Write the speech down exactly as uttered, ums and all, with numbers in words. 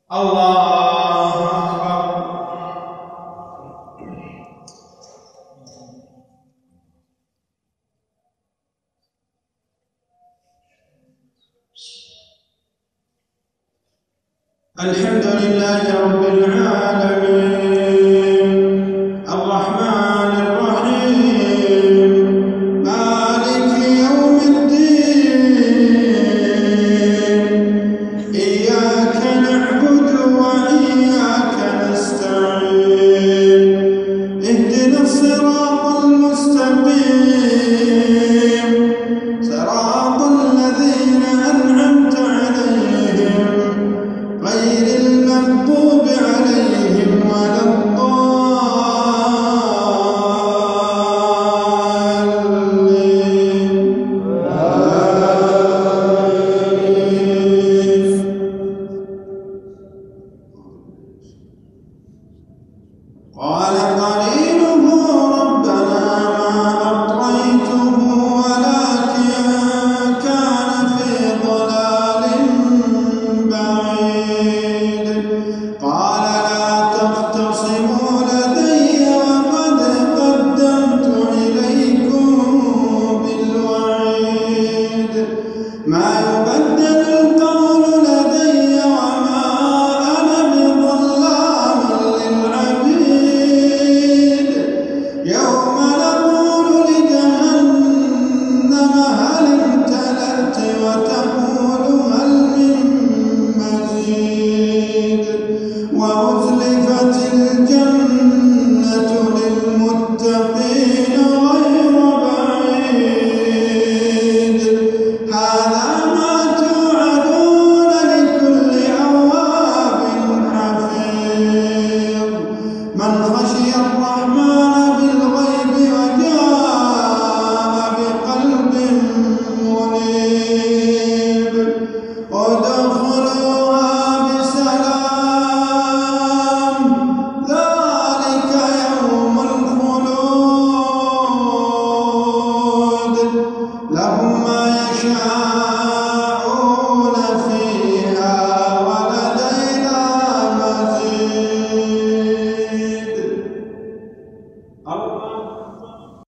الله أكبر. الحمد لله رب العالمين الرحمن الرحيم مالك يوم الدين إياك نعبد وإياك نستعين اهدنا الصراط المستقيم صراط الذين أنعمت عليهم غير المغضوب عليهم ولا الضالين. قال